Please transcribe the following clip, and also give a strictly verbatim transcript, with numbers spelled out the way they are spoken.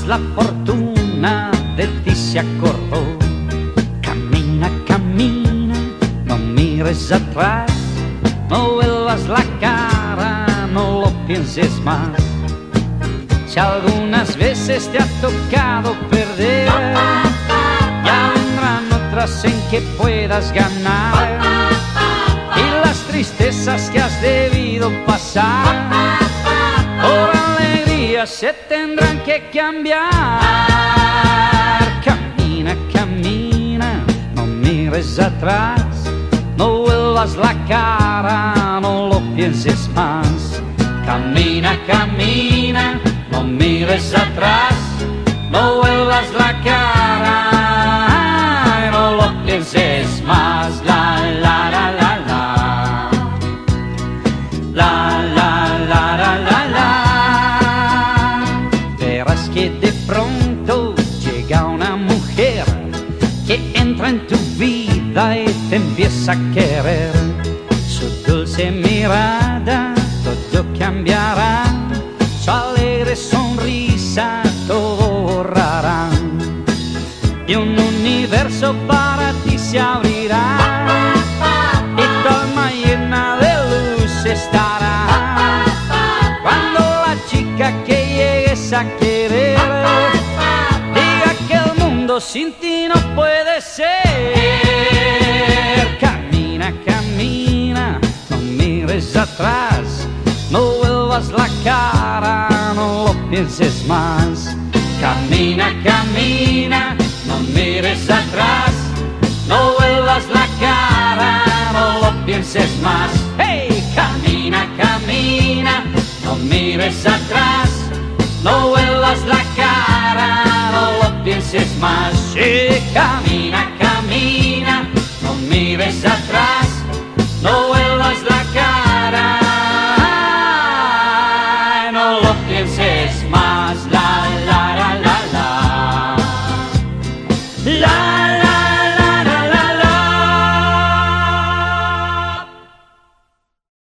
la fortuna de ti se acordó. Camina, camina, no mires atrás, no vuelvas la cara, no lo pienses más. Si algunas veces te ha tocado perder, ya vendrán otras en que puedas ganar. Y las tristezas que has debido pasar, por alegría se tendrán que cambiar. Camina, camina, no mires atrás, no vuelvas la cara, no lo pienses más. Camina, camina, no mires atrás, no vuelvas la cara, no lo pienses más. La, la, la, la, la. La, la, la, la, la, la. Verás que de pronto llega una mujer que entra en tu vida y te empieza a querer. Su dulce mirada todo cambiará, su alegre sonrisa todo borrará, y un universo para ti se abrirá, y tu alma llena de luz estará. Cuando la chica que llegues a querer diga que el mundo sin ti no puede ser. Camina, camina, no mires atrás, no vuelvas la cara, no lo pienses más. Camina, camina, no mires atrás, no vuelvas la cara, no lo pienses más. Hey, camina, camina, no mires atrás, no vuelvas la cara, no lo pienses más. Sí, camina,